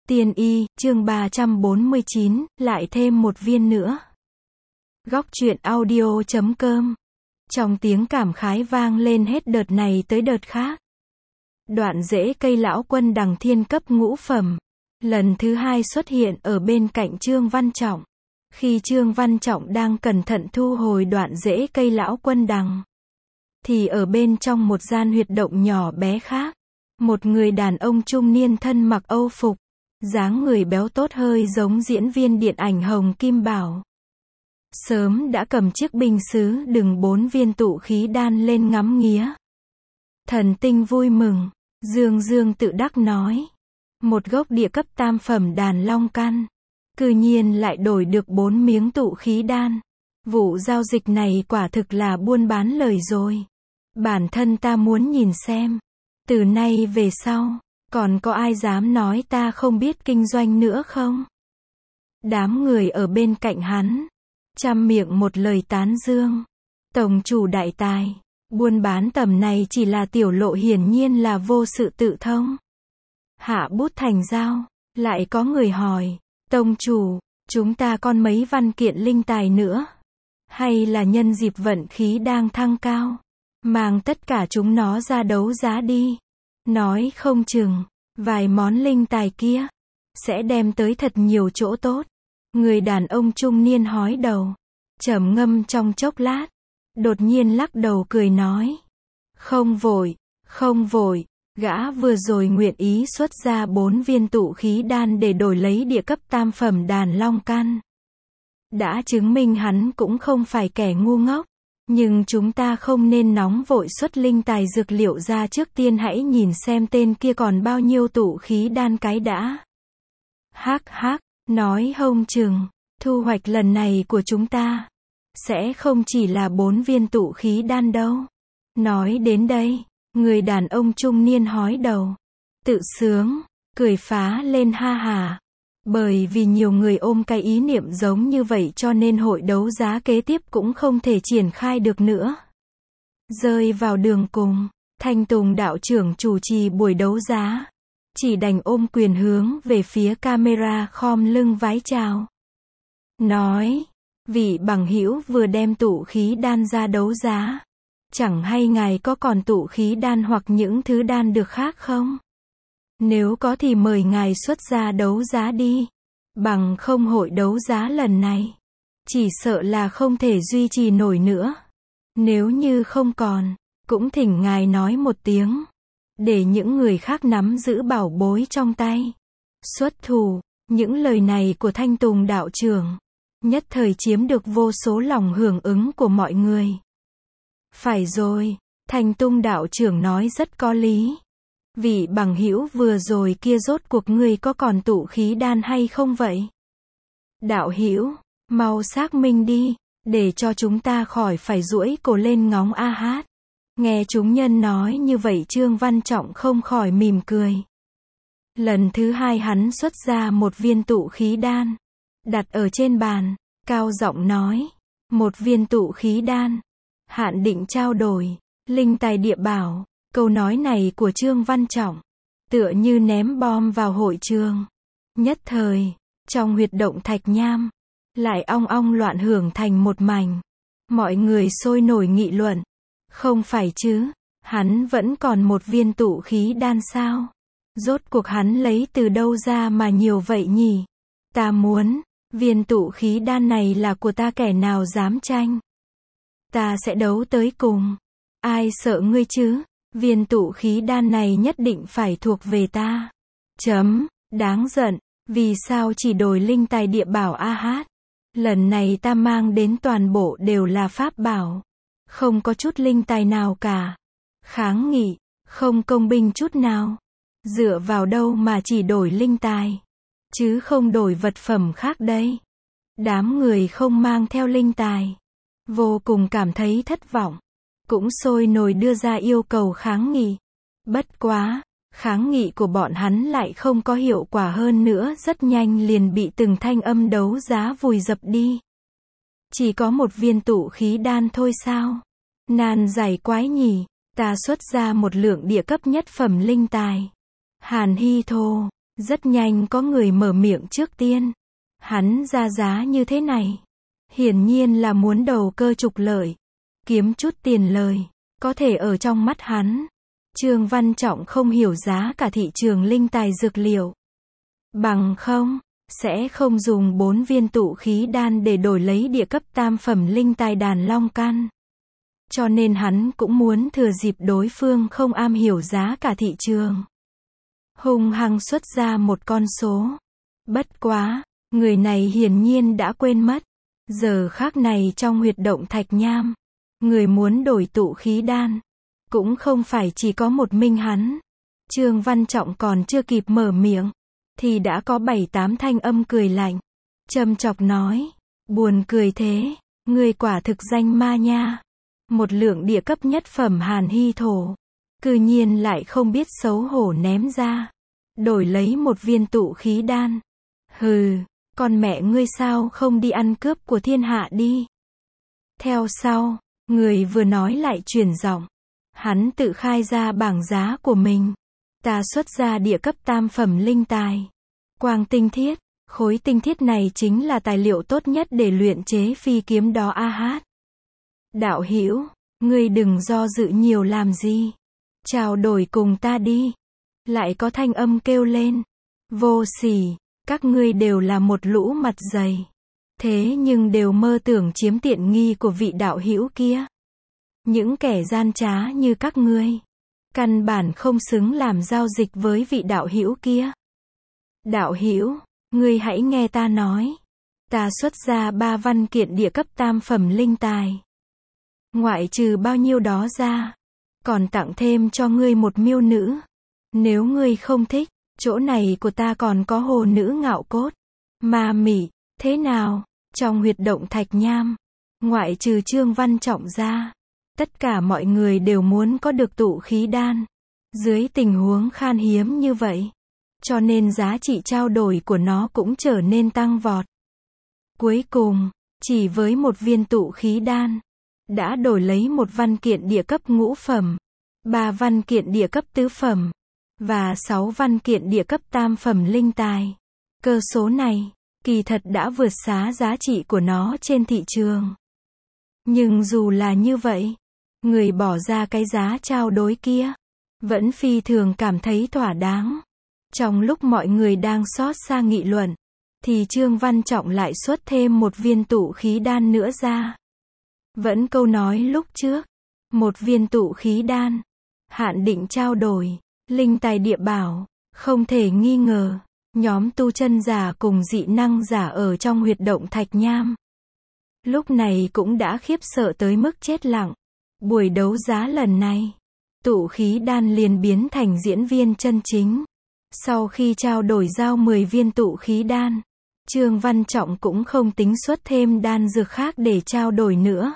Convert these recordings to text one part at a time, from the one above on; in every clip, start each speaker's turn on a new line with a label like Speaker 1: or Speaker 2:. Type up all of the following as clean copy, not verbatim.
Speaker 1: Tiên y, chương 349, lại thêm một viên nữa. Góc truyện audio.com. Trong tiếng cảm khái vang lên hết đợt này tới đợt khác. Đoạn rễ cây lão quân đằng thiên cấp ngũ phẩm. Lần thứ hai xuất hiện ở bên cạnh Trương Văn Trọng. Khi Trương Văn Trọng đang cẩn thận thu hồi đoạn rễ cây lão quân đằng, thì ở bên trong một gian huyệt động nhỏ bé khác, một người đàn ông trung niên thân mặc âu phục, dáng người béo tốt hơi giống diễn viên điện ảnh Hồng Kim Bảo. Sớm đã cầm chiếc bình sứ đựng 4 viên tụ khí đan lên ngắm nghía. Thần tinh vui mừng, dương tự đắc nói. Một gốc địa cấp tam phẩm đàn long căn, cư nhiên lại đổi được 4 miếng tụ khí đan. Vụ giao dịch này quả thực là buôn bán lời rồi. Bản thân ta muốn nhìn xem, từ nay về sau, còn có ai dám nói ta không biết kinh doanh nữa không? Đám người ở bên cạnh hắn, trăm miệng một lời tán dương. Tổng chủ đại tài, buôn bán tầm này chỉ là tiểu lộ, hiển nhiên là vô sự tự thông. Hạ bút thành dao, lại có người hỏi, tông chủ, chúng ta còn mấy văn kiện linh tài nữa? Hay là nhân dịp vận khí đang thăng cao, mang tất cả chúng nó ra đấu giá đi? Nói không chừng, vài món linh tài kia, sẽ đem tới thật nhiều chỗ tốt. Người đàn ông trung niên hói đầu, trầm ngâm trong chốc lát, đột nhiên lắc đầu cười nói. Không vội, gã vừa rồi nguyện ý xuất ra 4 viên tụ khí đan để đổi lấy địa cấp tam phẩm đàn long căn, đã chứng minh hắn cũng không phải kẻ ngu ngốc. Nhưng chúng ta không nên nóng vội xuất linh tài dược liệu ra, trước tiên hãy nhìn xem tên kia còn bao nhiêu tụ khí đan cái đã. Hắc, nói hông chừng, thu hoạch lần này của chúng ta, sẽ không chỉ là 4 viên tụ khí đan đâu. Nói đến đây, người đàn ông trung niên hói đầu, tự sướng, cười phá lên ha hà. Bởi vì nhiều người ôm cái ý niệm giống như vậy cho nên hội đấu giá kế tiếp cũng không thể triển khai được nữa. Rơi vào đường cùng, Thanh Tùng đạo trưởng chủ trì buổi đấu giá, chỉ đành ôm quyền hướng về phía camera khom lưng vái chào. Nói, vị bằng hữu vừa đem tụ khí đan ra đấu giá, chẳng hay ngài có còn tụ khí đan hoặc những thứ đan được khác không? Nếu có thì mời ngài xuất ra đấu giá đi. Bằng không hội đấu giá lần này, chỉ sợ là không thể duy trì nổi nữa. Nếu như không còn, cũng thỉnh ngài nói một tiếng, để những người khác nắm giữ bảo bối trong tay. Xuất thủ, những lời này của Thanh Tùng đạo trưởng, nhất thời chiếm được vô số lòng hưởng ứng của mọi người. Phải rồi, Thanh Tùng đạo trưởng nói rất có lý. Vị bằng hữu vừa rồi kia rốt cuộc ngươi có còn tụ khí đan hay không vậy? Đạo hữu, mau xác minh đi, để cho chúng ta khỏi phải duỗi cổ lên ngóng a hát. Nghe chúng nhân nói như vậy, Trương Văn Trọng không khỏi mỉm cười. Lần thứ hai hắn xuất ra một viên tụ khí đan, đặt ở trên bàn, cao giọng nói, một viên tụ khí đan, hạn định trao đổi, linh tài địa bảo. Câu nói này của Trương Văn Trọng, tựa như ném bom vào hội trường. Nhất thời, trong huyệt động thạch nham, lại ong ong loạn hưởng thành một mảnh. Mọi người sôi nổi nghị luận. Không phải chứ, hắn vẫn còn một viên tụ khí đan sao? Rốt cuộc hắn lấy từ đâu ra mà nhiều vậy nhỉ? Ta muốn, viên tụ khí đan này là của ta, kẻ nào dám tranh? Ta sẽ đấu tới cùng. Ai sợ ngươi chứ? Viên tụ khí đan này nhất định phải thuộc về ta. Đáng giận, vì sao chỉ đổi linh tài địa bảo a hát? Lần này ta mang đến toàn bộ đều là pháp bảo, không có chút linh tài nào cả. Kháng nghị, không công bình chút nào. Dựa vào đâu mà chỉ đổi linh tài, chứ không đổi vật phẩm khác đây? Đám người không mang theo linh tài, vô cùng cảm thấy thất vọng, cũng sôi nổi đưa ra yêu cầu kháng nghị. Bất quá, kháng nghị của bọn hắn lại không có hiệu quả, hơn nữa rất nhanh liền bị từng thanh âm đấu giá vùi dập đi. Chỉ có một viên tụ khí đan thôi sao? Nan giải quái nhỉ, ta xuất ra một lượng địa cấp nhất phẩm linh tài. Hàn Hy Thô, Rất nhanh có người mở miệng trước tiên. Hắn ra giá như thế này. Hiển nhiên là muốn đầu cơ trục lợi. Kiếm chút tiền lời. Có thể ở trong mắt hắn. Trương Văn Trọng không hiểu giá cả thị trường linh tài dược liệu. Bằng không, sẽ không dùng 4 viên tụ khí đan để đổi lấy địa cấp tam phẩm linh tài đàn long căn. Cho nên hắn cũng muốn thừa dịp đối phương không am hiểu giá cả thị trường. Hung hăng xuất ra một con số. Bất quá, người này hiển nhiên đã quên mất. Giờ khắc này trong huyệt động thạch nham, người muốn đổi tụ khí đan, cũng không phải chỉ có một mình hắn. Trương Văn Trọng còn chưa kịp mở miệng, thì đã có 7-8 thanh âm cười lạnh. Châm chọc nói, buồn cười thế, người quả thực danh ma nha. Một lượng địa cấp nhất phẩm hàn hy thổ, cư nhiên lại không biết xấu hổ ném ra, đổi lấy một viên tụ khí đan. Hừ, con mẹ ngươi sao không đi ăn cướp của thiên hạ đi. Theo sau, người vừa nói lại chuyển giọng. Hắn tự khai ra bảng giá của mình. Ta xuất ra địa cấp tam phẩm linh tài. Quang tinh thiết, khối tinh thiết này chính là tài liệu tốt nhất để luyện chế phi kiếm đó a hát. Đạo hữu, ngươi đừng do dự nhiều làm gì. Trao đổi cùng ta đi. Lại có thanh âm kêu lên. Vô sỉ, các ngươi đều là một lũ mặt dày. Thế nhưng đều mơ tưởng chiếm tiện nghi của vị đạo hữu kia. Những kẻ gian trá như các ngươi, căn bản không xứng làm giao dịch với vị đạo hữu kia. Đạo hữu, ngươi hãy nghe ta nói. Ta xuất ra 3 văn kiện địa cấp tam phẩm linh tài. Ngoại trừ bao nhiêu đó ra, còn tặng thêm cho ngươi một miêu nữ. Nếu ngươi không thích, chỗ này của ta còn có hồ nữ ngạo cốt, ma mị, thế nào? Trong huyệt động thạch nham, ngoại trừ Trương Văn Trọng ra, tất cả mọi người đều muốn có được tụ khí đan. Dưới tình huống khan hiếm như vậy, cho nên giá trị trao đổi của nó cũng trở nên tăng vọt. Cuối cùng, chỉ với một viên tụ khí đan, đã đổi lấy một văn kiện địa cấp ngũ phẩm, 3 văn kiện địa cấp tứ phẩm, và 6 văn kiện địa cấp tam phẩm linh tài. Cơ số này, kỳ thật đã vượt xa giá trị của nó trên thị trường. Nhưng dù là như vậy, người bỏ ra cái giá trao đổi kia, vẫn phi thường cảm thấy thỏa đáng. Trong lúc mọi người đang xót xa nghị luận, thì Trương Văn Trọng lại xuất thêm một viên tụ khí đan nữa ra. Vẫn câu nói lúc trước, một viên tụ khí đan, hạn định trao đổi, linh tài địa bảo, không thể nghi ngờ. Nhóm tu chân giả cùng dị năng giả ở trong huyệt động thạch nham, lúc này cũng đã khiếp sợ tới mức chết lặng. Buổi đấu giá lần này, tụ khí đan liền biến thành diễn viên chân chính. Sau khi trao đổi giao 10 viên tụ khí đan, Trương Văn Trọng cũng không tính xuất thêm đan dược khác để trao đổi nữa.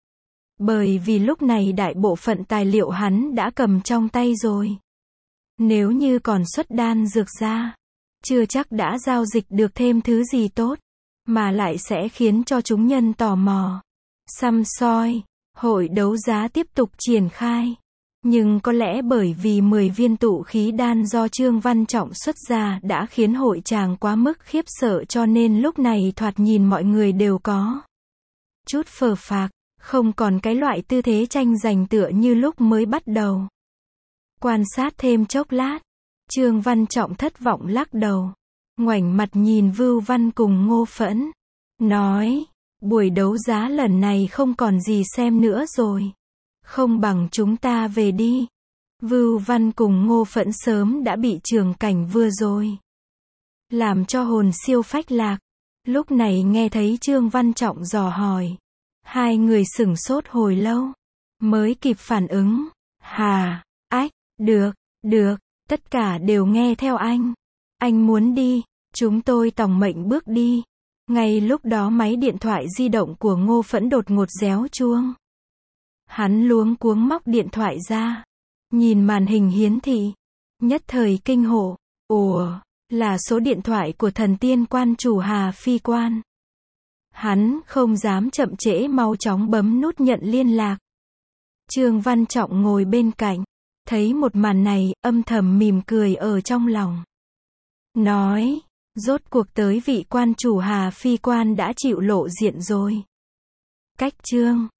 Speaker 1: Bởi vì lúc này đại bộ phận tài liệu hắn đã cầm trong tay rồi. Nếu như còn xuất đan dược ra, chưa chắc đã giao dịch được thêm thứ gì tốt, mà lại sẽ khiến cho chúng nhân tò mò, săm soi. Hội đấu giá tiếp tục triển khai. Nhưng có lẽ bởi vì 10 viên tụ khí đan do Trương Văn Trọng xuất ra đã khiến hội tràng quá mức khiếp sợ, cho nên lúc này thoạt nhìn mọi người đều có chút phờ phạc, không còn cái loại tư thế tranh giành tựa như lúc mới bắt đầu. Quan sát thêm chốc lát, Trương Văn Trọng thất vọng lắc đầu, ngoảnh mặt nhìn Vưu Văn cùng Ngô Phẫn, nói, buổi đấu giá lần này không còn gì xem nữa rồi. Không bằng chúng ta về đi. Vưu Văn cùng Ngô Phẫn sớm đã bị trường cảnh vừa rồi làm cho hồn siêu phách lạc. Lúc này nghe thấy Trương Văn Trọng dò hỏi, hai người sửng sốt hồi lâu, mới kịp phản ứng. Hà, ách, được, tất cả đều nghe theo anh. Anh muốn đi, chúng tôi tòng mệnh bước đi. Ngay lúc đó máy điện thoại di động của Ngô Phẫn đột ngột réo chuông. Hắn luống cuống móc điện thoại ra, nhìn màn hình hiển thị, nhất thời kinh hộ. Ủa, là số điện thoại của thần tiên quan chủ Hà Phi Quan. Hắn không dám chậm trễ, mau chóng bấm nút nhận liên lạc. Trương Văn Trọng ngồi bên cạnh, thấy một màn này, âm thầm mỉm cười ở trong lòng. nói, rốt cuộc tới vị quan chủ Hà Phi Quan đã chịu lộ diện rồi. Cách chương